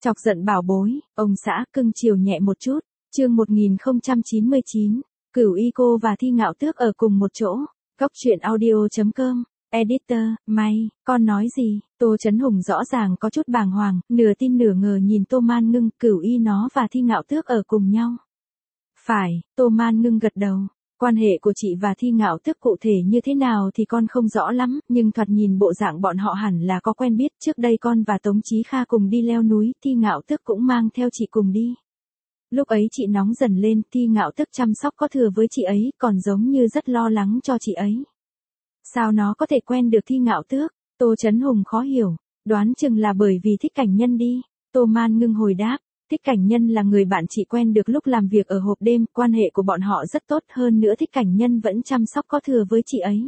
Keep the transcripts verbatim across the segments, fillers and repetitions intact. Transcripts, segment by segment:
Chọc giận bảo bối, ông xã cưng chiều nhẹ một chút. Chương một nghìn không trăm chín mươi chín, Cửu Y cô và Thi Ngạo Tước ở cùng một chỗ. Góc truyện audio chấm com. Editor, May, con nói gì? Tô Chấn Hùng rõ ràng có chút bàng hoàng, nửa tin nửa ngờ nhìn Tô Man Ngưng, Cửu Y nó và Thi Ngạo Tước ở cùng nhau. Phải, Tô Man Ngưng gật đầu. Quan hệ của chị và Thi Ngạo Tước cụ thể như thế nào thì con không rõ lắm, nhưng thoạt nhìn bộ dạng bọn họ hẳn là có quen biết. Trước đây con và Tống Chí Kha cùng đi leo núi, Thi Ngạo Tước cũng mang theo chị cùng đi. Lúc ấy chị nóng dần lên, Thi Ngạo Tước chăm sóc có thừa với chị ấy, còn giống như rất lo lắng cho chị ấy. Sao nó có thể quen được Thi Ngạo Tước? Tô Chấn Hùng khó hiểu, đoán chừng là bởi vì Thích Cảnh Nhân đi. Tô Man Ngưng hồi đáp, Thích Cảnh Nhân là người bạn chị quen được lúc làm việc ở hộp đêm, quan hệ của bọn họ rất tốt, hơn nữa Thích Cảnh Nhân vẫn chăm sóc có thừa với chị ấy.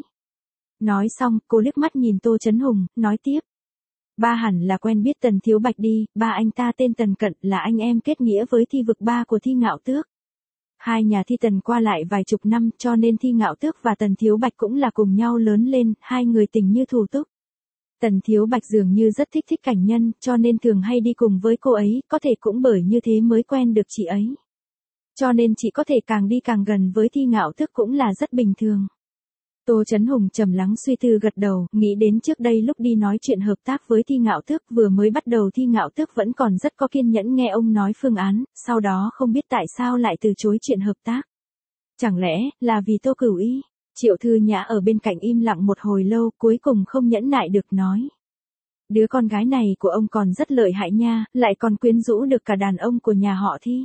Nói xong, cô liếc mắt nhìn Tô Chấn Hùng, nói tiếp. Ba hẳn là quen biết Tần Thiếu Bạch đi, ba anh ta tên Tần Cận, là anh em kết nghĩa với Thi Vực Ba của Thi Ngạo Tước. Hai nhà Thi Tần qua lại vài chục năm, cho nên Thi Ngạo Tước và Tần Thiếu Bạch cũng là cùng nhau lớn lên, hai người tình như thủ túc. Tần Thiếu Bạch dường như rất thích Thích Cảnh Nhân, cho nên thường hay đi cùng với cô ấy, có thể cũng bởi như thế mới quen được chị ấy. Cho nên chị có thể càng đi càng gần với Thi Ngạo Tước cũng là rất bình thường. Tô Chấn Hùng trầm lắng suy tư gật đầu, nghĩ đến trước đây lúc đi nói chuyện hợp tác với Thi Ngạo Tước, vừa mới bắt đầu Thi Ngạo Tước vẫn còn rất có kiên nhẫn nghe ông nói phương án, sau đó không biết tại sao lại từ chối chuyện hợp tác. Chẳng lẽ là vì Tô Cửu Y? Triệu Thư Nhã ở bên cạnh im lặng một hồi lâu, cuối cùng không nhẫn nại được nói. Đứa con gái này của ông còn rất lợi hại nha, lại còn quyến rũ được cả đàn ông của nhà họ Thi.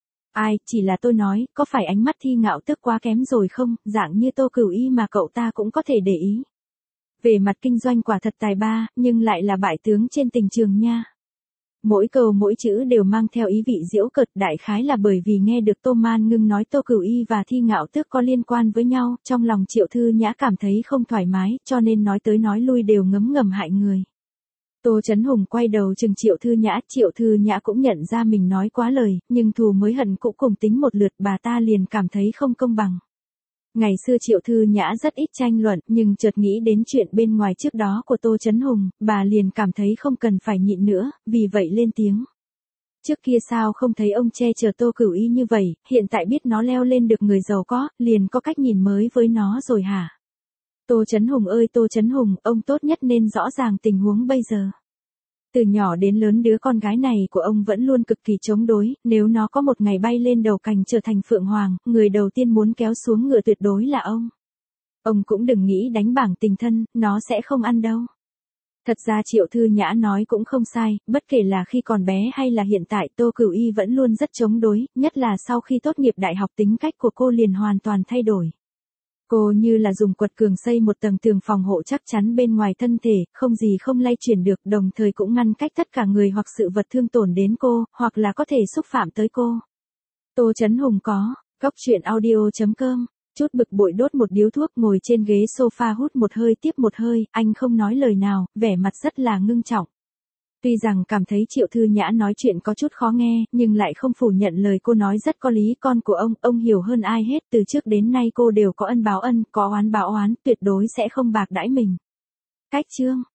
Ai, chỉ là tôi nói, có phải ánh mắt Thi Ngạo Tước quá kém rồi không, dạng như Tô Cửu Y mà cậu ta cũng có thể để ý. Về mặt kinh doanh quả thật tài ba, nhưng lại là bại tướng trên tình trường nha. Mỗi câu mỗi chữ đều mang theo ý vị giễu cợt, đại khái là bởi vì nghe được Tô Man Ngưng nói Tô Cửu Y và Thi Ngạo Tước có liên quan với nhau, trong lòng Triệu Thư Nhã cảm thấy không thoải mái, cho nên nói tới nói lui đều ngấm ngầm hại người. Tô Chấn Hùng quay đầu chừng Triệu Thư Nhã, Triệu Thư Nhã cũng nhận ra mình nói quá lời, nhưng thù mới hận cũng cùng tính một lượt, bà ta liền cảm thấy không công bằng. Ngày xưa Triệu Thư Nhã rất ít tranh luận, nhưng chợt nghĩ đến chuyện bên ngoài trước đó của Tô Chấn Hùng, bà liền cảm thấy không cần phải nhịn nữa, vì vậy lên tiếng. Trước kia sao không thấy ông che chở Tô Cửu Y như vậy, hiện tại biết nó leo lên được người giàu có, liền có cách nhìn mới với nó rồi hả? Tô Chấn Hùng ơi Tô Chấn Hùng, ông tốt nhất nên rõ ràng tình huống bây giờ. Từ nhỏ đến lớn đứa con gái này của ông vẫn luôn cực kỳ chống đối, nếu nó có một ngày bay lên đầu cành trở thành Phượng Hoàng, người đầu tiên muốn kéo xuống ngựa tuyệt đối là ông. Ông cũng đừng nghĩ đánh bảng tình thân, nó sẽ không ăn đâu. Thật ra Triệu Thư Nhã nói cũng không sai, bất kể là khi còn bé hay là hiện tại Tô Cửu Y vẫn luôn rất chống đối, nhất là sau khi tốt nghiệp đại học tính cách của cô liền hoàn toàn thay đổi. Cô như là dùng quật cường xây một tầng tường phòng hộ chắc chắn bên ngoài thân thể, không gì không lay chuyển được, đồng thời cũng ngăn cách tất cả người hoặc sự vật thương tổn đến cô, hoặc là có thể xúc phạm tới cô. Tô Chấn Hùng có, góc truyện audio chấm com, chút bực bội đốt một điếu thuốc ngồi trên ghế sofa hút một hơi tiếp một hơi, anh không nói lời nào, vẻ mặt rất là ngưng trọng. Tuy rằng cảm thấy Triệu Thư Nhã nói chuyện có chút khó nghe, nhưng lại không phủ nhận lời cô nói rất có lý, con của ông, ông hiểu hơn ai hết, từ trước đến nay cô đều có ân báo ân, có oán báo oán, tuyệt đối sẽ không bạc đãi mình. Cách chương